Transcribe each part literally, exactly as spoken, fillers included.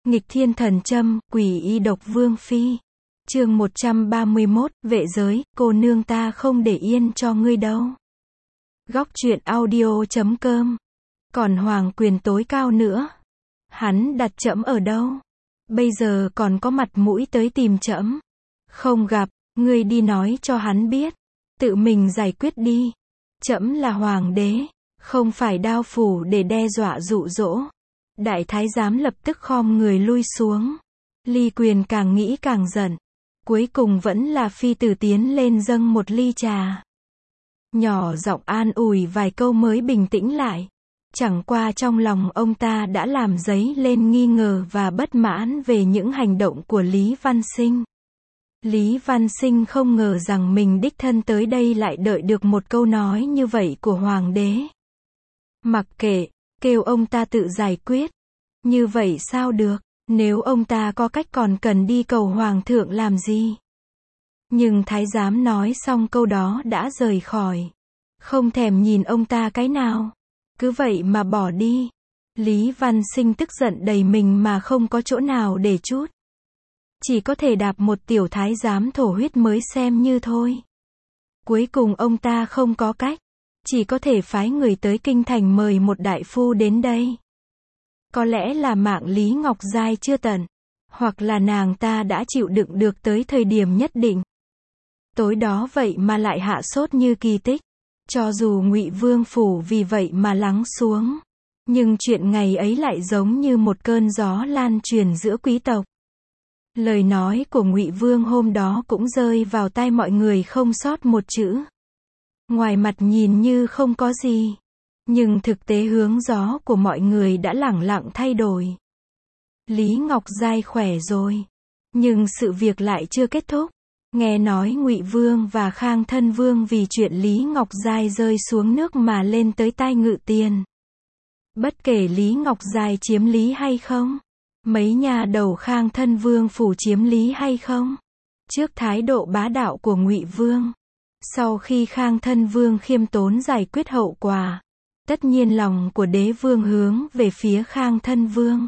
Nghịch thiên thần châm, quỷ y độc vương phi. Chương một trăm ba mươi mốt, vệ giới, cô nương ta không để yên cho ngươi đâu. Góc truyện audio chấm com. Còn hoàng quyền tối cao nữa. Hắn đặt trẫm ở đâu? Bây giờ còn có mặt mũi tới tìm trẫm. Không gặp, ngươi đi nói cho hắn biết. Tự mình giải quyết đi. Trẫm là hoàng đế, không phải đao phủ để đe dọa dụ dỗ. Đại thái giám lập tức khom người lui xuống. Ly Quyền càng nghĩ càng giận. Cuối cùng vẫn là phi tử tiến lên dâng một ly trà. Nhỏ giọng an ủi vài câu mới bình tĩnh lại. Chẳng qua trong lòng ông ta đã làm dấy lên nghi ngờ và bất mãn về những hành động của Lý Văn Sinh. Lý Văn Sinh không ngờ rằng mình đích thân tới đây lại đợi được một câu nói như vậy của hoàng đế. Mặc kệ, kêu ông ta tự giải quyết. Như vậy sao được, nếu ông ta có cách còn cần đi cầu hoàng thượng làm gì? Nhưng thái giám nói xong câu đó đã rời khỏi. Không thèm nhìn ông ta cái nào. Cứ vậy mà bỏ đi. Lý Văn Sinh tức giận đầy mình mà không có chỗ nào để trút. Chỉ có thể đạp một tiểu thái giám thổ huyết mới xem như thôi. Cuối cùng ông ta không có cách. Chỉ có thể phái người tới kinh thành mời một đại phu đến đây. Có lẽ là mạng Lý Ngọc Giai chưa tận. Hoặc là nàng ta đã chịu đựng được tới thời điểm nhất định. Tối đó vậy mà lại hạ sốt như kỳ tích. Cho dù Ngụy Vương phủ vì vậy mà lắng xuống. Nhưng chuyện ngày ấy lại giống như một cơn gió lan truyền giữa quý tộc. Lời nói của Ngụy Vương hôm đó cũng rơi vào tai mọi người không sót một chữ. Ngoài mặt nhìn như không có gì. Nhưng thực tế hướng gió của mọi người đã lẳng lặng thay đổi. Lý Ngọc Giai khỏe rồi. Nhưng sự việc lại chưa kết thúc. Nghe nói Ngụy Vương và Khang Thân Vương vì chuyện Lý Ngọc Giai rơi xuống nước mà lên tới tai Ngự Tiền. Bất kể Lý Ngọc Giai chiếm lý hay không. Mấy nhà đầu Khang Thân Vương phủ chiếm lý hay không. Trước thái độ bá đạo của Ngụy Vương. Sau khi Khang Thân Vương khiêm tốn giải quyết hậu quả. Tất nhiên lòng của đế vương hướng về phía Khang Thân Vương.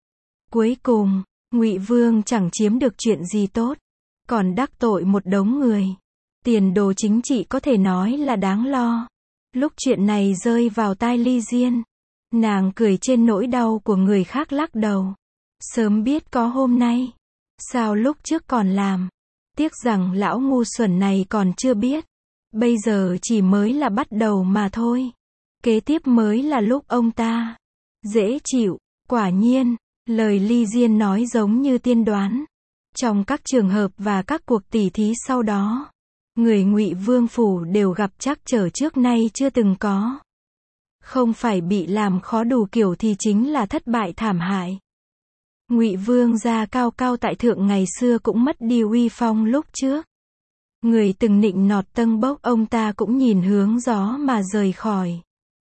Cuối cùng, Ngụy Vương chẳng chiếm được chuyện gì tốt. Còn đắc tội một đống người. Tiền đồ chính trị có thể nói là đáng lo. Lúc chuyện này rơi vào tai Ly Diên. Nàng cười trên nỗi đau của người khác lắc đầu. Sớm biết có hôm nay. Sao lúc trước còn làm. Tiếc rằng lão ngu xuẩn này còn chưa biết. Bây giờ chỉ mới là bắt đầu mà thôi. Kế tiếp mới là lúc ông ta. Dễ chịu. Quả nhiên, lời Ly Diên nói giống như tiên đoán. Trong các trường hợp và các cuộc tỉ thí sau đó, người Ngụy Vương phủ đều gặp trắc trở trước nay chưa từng có. Không phải bị làm khó đủ kiểu thì chính là thất bại thảm hại. Ngụy Vương gia cao cao tại thượng ngày xưa cũng mất đi uy phong lúc trước. Người từng nịnh nọt tâng bốc ông ta cũng nhìn hướng gió mà rời khỏi.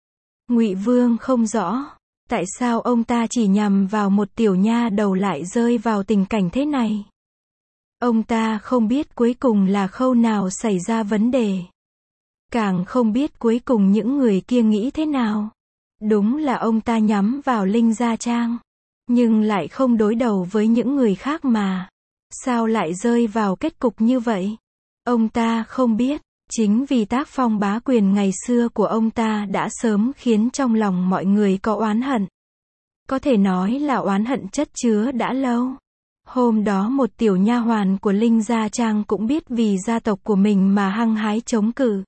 Ngụy Vương không rõ, tại sao ông ta chỉ nhằm vào một tiểu nha đầu lại rơi vào tình cảnh thế này. Ông ta không biết cuối cùng là khâu nào xảy ra vấn đề. Càng không biết cuối cùng những người kia nghĩ thế nào. Đúng là ông ta nhắm vào Linh Gia Trang. Nhưng lại không đối đầu với những người khác mà. Sao lại rơi vào kết cục như vậy? Ông ta không biết. Chính vì tác phong bá quyền ngày xưa của ông ta đã sớm khiến trong lòng mọi người có oán hận. Có thể nói là oán hận chất chứa đã lâu. Hôm đó một tiểu nha hoàn của Linh Gia Trang cũng biết vì gia tộc của mình mà hăng hái chống cự.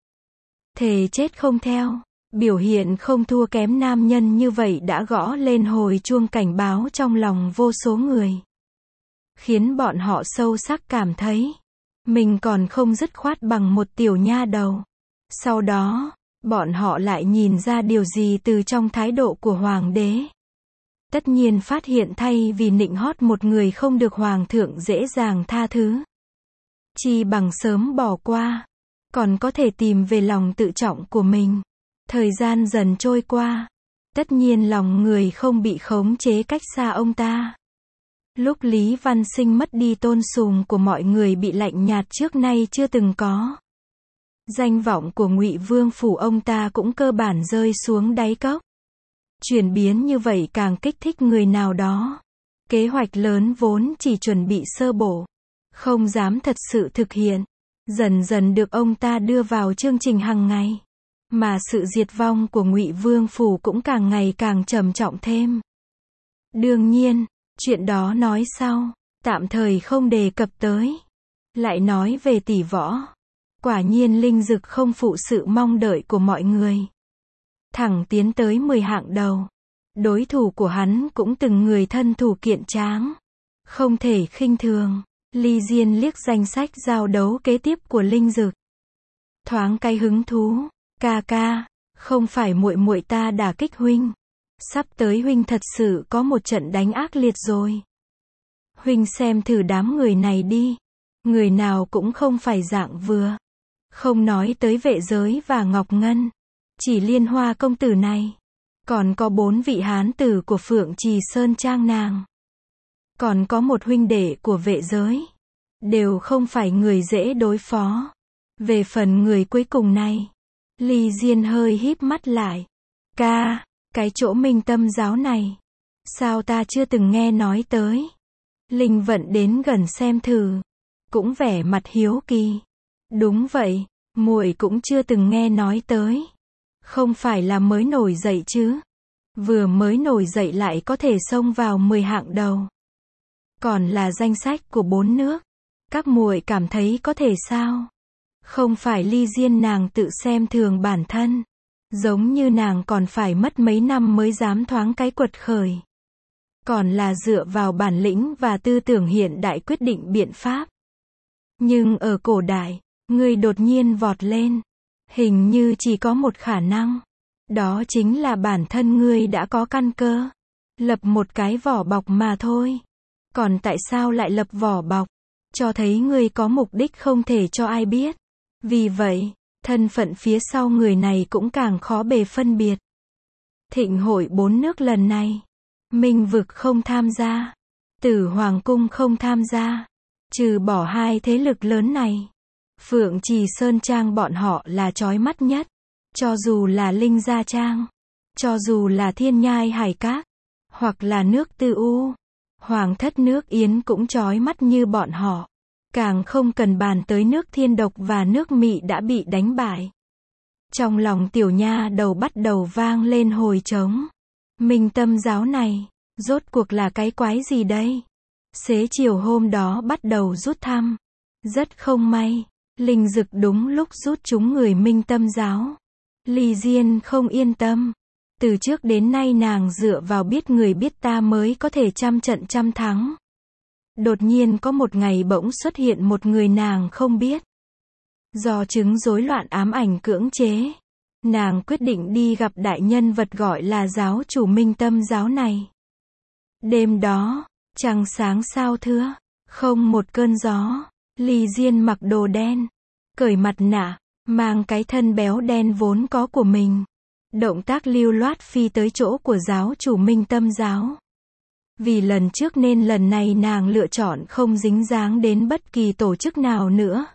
Thề chết không theo. Biểu hiện không thua kém nam nhân như vậy đã gõ lên hồi chuông cảnh báo trong lòng vô số người. Khiến bọn họ sâu sắc cảm thấy. Mình còn không dứt khoát bằng một tiểu nha đầu. Sau đó, bọn họ lại nhìn ra điều gì từ trong thái độ của hoàng đế. Tất nhiên phát hiện thay vì nịnh hót một người không được hoàng thượng dễ dàng tha thứ. Chi bằng sớm bỏ qua. Còn có thể tìm về lòng tự trọng của mình. Thời gian dần trôi qua. Tất nhiên lòng người không bị khống chế cách xa ông ta. Lúc Lý Văn Sinh mất đi tôn sùng của mọi người bị lạnh nhạt trước nay chưa từng có. Danh vọng của Ngụy Vương phủ ông ta cũng cơ bản rơi xuống đáy cốc. Chuyển biến như vậy càng kích thích người nào đó. Kế hoạch lớn vốn chỉ chuẩn bị sơ bộ, không dám thật sự thực hiện, dần dần được ông ta đưa vào chương trình hàng ngày. Mà sự diệt vong của Ngụy Vương phủ cũng càng ngày càng trầm trọng thêm. Đương nhiên, chuyện đó nói sau, tạm thời không đề cập tới. Lại nói về Tỷ Võ. Quả nhiên Linh Dực không phụ sự mong đợi của mọi người. Thẳng tiến tới mười hạng đầu. Đối thủ của hắn cũng từng người thân thủ kiện tráng. Không thể khinh thường. Ly Diên liếc danh sách giao đấu kế tiếp của Linh Dực. Thoáng cái hứng thú. Ca ca, không phải muội muội ta đả kích huynh. Sắp tới huynh thật sự có một trận đánh ác liệt rồi. Huynh xem thử đám người này đi. Người nào cũng không phải dạng vừa. Không nói tới Vệ Giới và Ngọc Ngân. Chỉ Liên Hoa công tử này. Còn có bốn vị hán tử của Phượng Trì Sơn Trang nàng. Còn có một huynh đệ của Vệ Giới. Đều không phải người dễ đối phó. Về phần người cuối cùng này. Ly Diên hơi híp mắt lại. Ca, cái chỗ Minh Tâm giáo này. Sao ta chưa từng nghe nói tới. Linh Vận đến gần xem thử. Cũng vẻ mặt hiếu kỳ. Đúng vậy, muội cũng chưa từng nghe nói tới. Không phải là mới nổi dậy chứ. Vừa mới nổi dậy lại có thể xông vào mười hạng đầu. Còn là danh sách của bốn nước. Các muội cảm thấy có thể sao? Không phải Ly Diên nàng tự xem thường bản thân. Giống như nàng còn phải mất mấy năm mới dám thoáng cái quật khởi. Còn là dựa vào bản lĩnh và tư tưởng hiện đại quyết định biện pháp. Nhưng ở cổ đại, ngươi đột nhiên vọt lên. Hình như chỉ có một khả năng. Đó chính là bản thân ngươi đã có căn cơ. Lập một cái vỏ bọc mà thôi. Còn tại sao lại lập vỏ bọc? Cho thấy ngươi có mục đích không thể cho ai biết. Vì vậy, thân phận phía sau người này cũng càng khó bề phân biệt. Thịnh hội bốn nước lần này, Minh Vực không tham gia, Tử Hoàng Cung không tham gia, trừ bỏ hai thế lực lớn này. Phượng Trì Sơn Trang bọn họ là chói mắt nhất, cho dù là Linh Gia Trang, cho dù là Thiên Nhai Hải Các, hoặc là nước Tư U, Hoàng thất nước Yến cũng chói mắt như bọn họ. Càng không cần bàn tới nước Thiên Độc và nước Mị đã bị đánh bại. Trong lòng tiểu nha đầu bắt đầu vang lên hồi trống. Minh Tâm giáo này, rốt cuộc là cái quái gì đây? Xế chiều hôm đó bắt đầu rút thăm. Rất không may, Linh Dực đúng lúc rút chúng người Minh Tâm giáo. Ly Diên không yên tâm. Từ trước đến nay nàng dựa vào biết người biết ta mới có thể trăm trận trăm thắng. Đột nhiên có một ngày bỗng xuất hiện một người nàng không biết. Do chứng rối loạn ám ảnh cưỡng chế, nàng quyết định đi gặp đại nhân vật gọi là giáo chủ Minh Tâm giáo này. Đêm đó, trăng sáng sao thưa, không một cơn gió. Ly Diên mặc đồ đen, cởi mặt nạ, mang cái thân béo đen vốn có của mình. Động tác lưu loát phi tới chỗ của giáo chủ Minh Tâm giáo. Vì lần trước nên lần này nàng lựa chọn không dính dáng đến bất kỳ tổ chức nào nữa.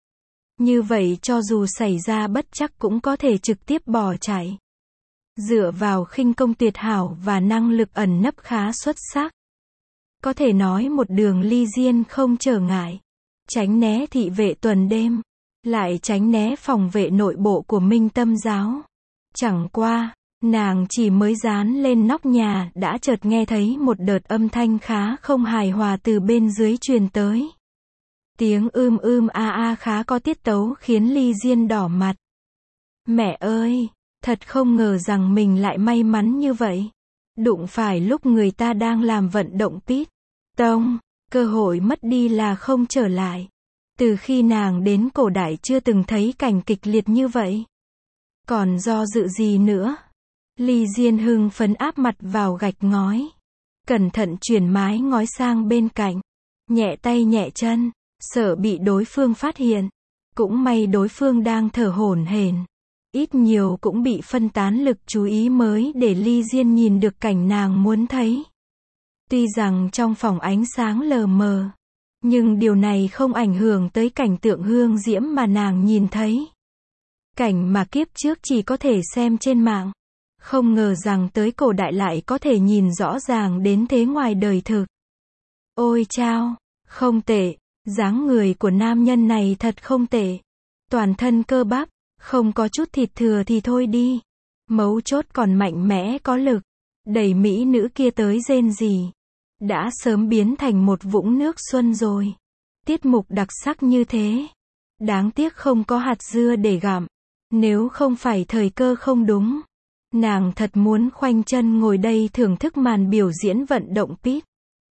Như vậy cho dù xảy ra bất trắc cũng có thể trực tiếp bỏ chạy. Dựa vào khinh công tuyệt hảo và năng lực ẩn nấp khá xuất sắc. Có thể nói một đường Ly Diên không trở ngại. Tránh né thị vệ tuần đêm. Lại tránh né phòng vệ nội bộ của Minh Tâm giáo. Chẳng qua, nàng chỉ mới dán lên nóc nhà đã chợt nghe thấy một đợt âm thanh khá không hài hòa từ bên dưới truyền tới. Tiếng ưm ưm a a khá có tiết tấu khiến Ly Diên đỏ mặt. Mẹ ơi, thật không ngờ rằng mình lại may mắn như vậy. Đụng phải lúc người ta đang làm vận động pít tông, cơ hội mất đi là không trở lại. Từ khi nàng đến cổ đại chưa từng thấy cảnh kịch liệt như vậy. Còn do dự gì nữa? Ly Diên hưng phấn áp mặt vào gạch ngói. Cẩn thận chuyển mái ngói sang bên cạnh. Nhẹ tay nhẹ chân, sợ bị đối phương phát hiện. Cũng may đối phương đang thở hổn hển. Ít nhiều cũng bị phân tán lực chú ý mới để Ly Diên nhìn được cảnh nàng muốn thấy. Tuy rằng trong phòng ánh sáng lờ mờ, nhưng điều này không ảnh hưởng tới cảnh tượng hương diễm mà nàng nhìn thấy. Cảnh mà kiếp trước chỉ có thể xem trên mạng. Không ngờ rằng tới cổ đại lại có thể nhìn rõ ràng đến thế ngoài đời thực. Ôi chao, không tệ, dáng người của nam nhân này thật không tệ. Toàn thân cơ bắp, không có chút thịt thừa thì thôi đi. Mấu chốt còn mạnh mẽ có lực. Đẩy mỹ nữ kia tới rên rỉ. Đã sớm biến thành một vũng nước xuân rồi. Tiết mục đặc sắc như thế. Đáng tiếc không có hạt dưa để gặm. Nếu không phải thời cơ không đúng. Nàng thật muốn khoanh chân ngồi đây thưởng thức màn biểu diễn vận động pit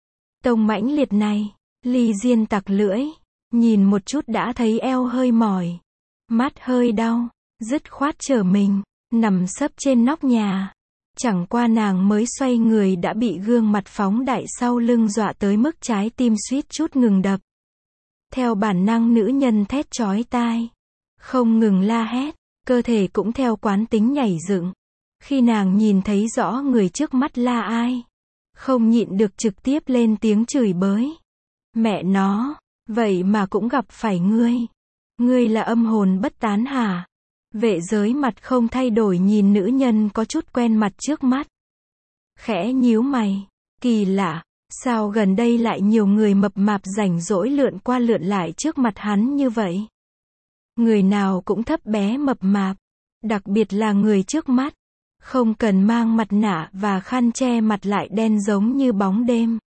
tông mãnh liệt này. Ly Diên tặc lưỡi. Nhìn một chút đã thấy eo hơi mỏi. Mắt hơi đau. Dứt khoát trở mình. Nằm sấp trên nóc nhà. Chẳng qua nàng mới xoay người đã bị gương mặt phóng đại sau lưng dọa tới mức trái tim suýt chút ngừng đập. Theo bản năng nữ nhân thét chói tai. Không ngừng la hét. Cơ thể cũng theo quán tính nhảy dựng. Khi nàng nhìn thấy rõ người trước mắt là ai. Không nhịn được trực tiếp lên tiếng chửi bới. Mẹ nó, vậy mà cũng gặp phải ngươi. Ngươi là âm hồn bất tán hả? Vệ giới mặt không thay đổi nhìn nữ nhân có chút quen mặt trước mắt. Khẽ nhíu mày. Kỳ lạ, sao gần đây lại nhiều người mập mạp rảnh rỗi lượn qua lượn lại trước mặt hắn như vậy? Người nào cũng thấp bé mập mạp. Đặc biệt là người trước mắt. Không cần mang mặt nạ và khăn che mặt lại đen giống như bóng đêm.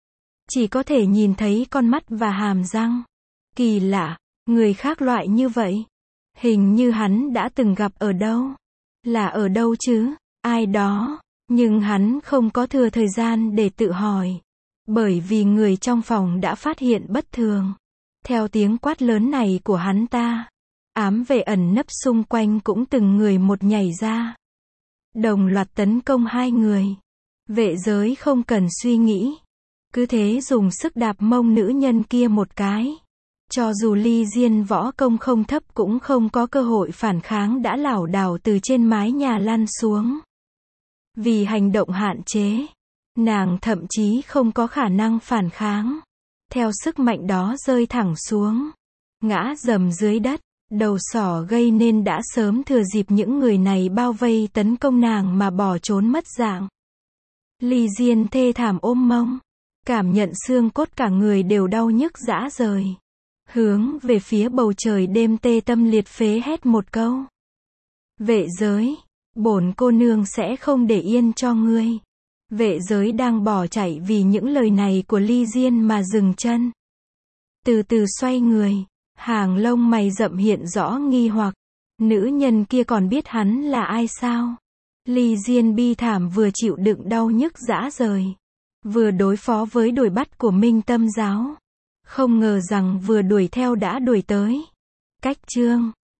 Chỉ có thể nhìn thấy con mắt và hàm răng. Kỳ lạ, người khác loại như vậy. Hình như hắn đã từng gặp ở đâu. Là ở đâu chứ? Ai đó. Nhưng hắn không có thừa thời gian để tự hỏi. Bởi vì người trong phòng đã phát hiện bất thường. Theo tiếng quát lớn này của hắn ta. Ám vệ ẩn nấp xung quanh cũng từng người một nhảy ra. Đồng loạt tấn công hai người. Vệ giới không cần suy nghĩ. Cứ thế dùng sức đạp mông nữ nhân kia một cái. Cho dù Ly Diên võ công không thấp cũng không có cơ hội phản kháng đã lảo đảo từ trên mái nhà lăn xuống. Vì hành động hạn chế, nàng thậm chí không có khả năng phản kháng. Theo sức mạnh đó rơi thẳng xuống. Ngã rầm dưới đất. Đầu sỏ gây nên đã sớm thừa dịp những người này bao vây tấn công nàng mà bỏ trốn mất dạng. Ly Diên thê thảm ôm mông. Cảm nhận xương cốt cả người đều đau nhức rã rời. Hướng về phía bầu trời đêm tê tâm liệt phế hét một câu. Vệ giới, bổn cô nương sẽ không để yên cho ngươi. Vệ giới đang bỏ chạy vì những lời này của Ly Diên mà dừng chân. Từ từ xoay người. Hàng lông mày rậm hiện rõ nghi hoặc. Nữ nhân kia còn biết hắn là ai sao? Ly Diên bi thảm vừa chịu đựng đau nhức rã rời. Vừa đối phó với đuổi bắt của Minh Tâm giáo. Không ngờ rằng vừa đuổi theo đã đuổi tới. Cách chương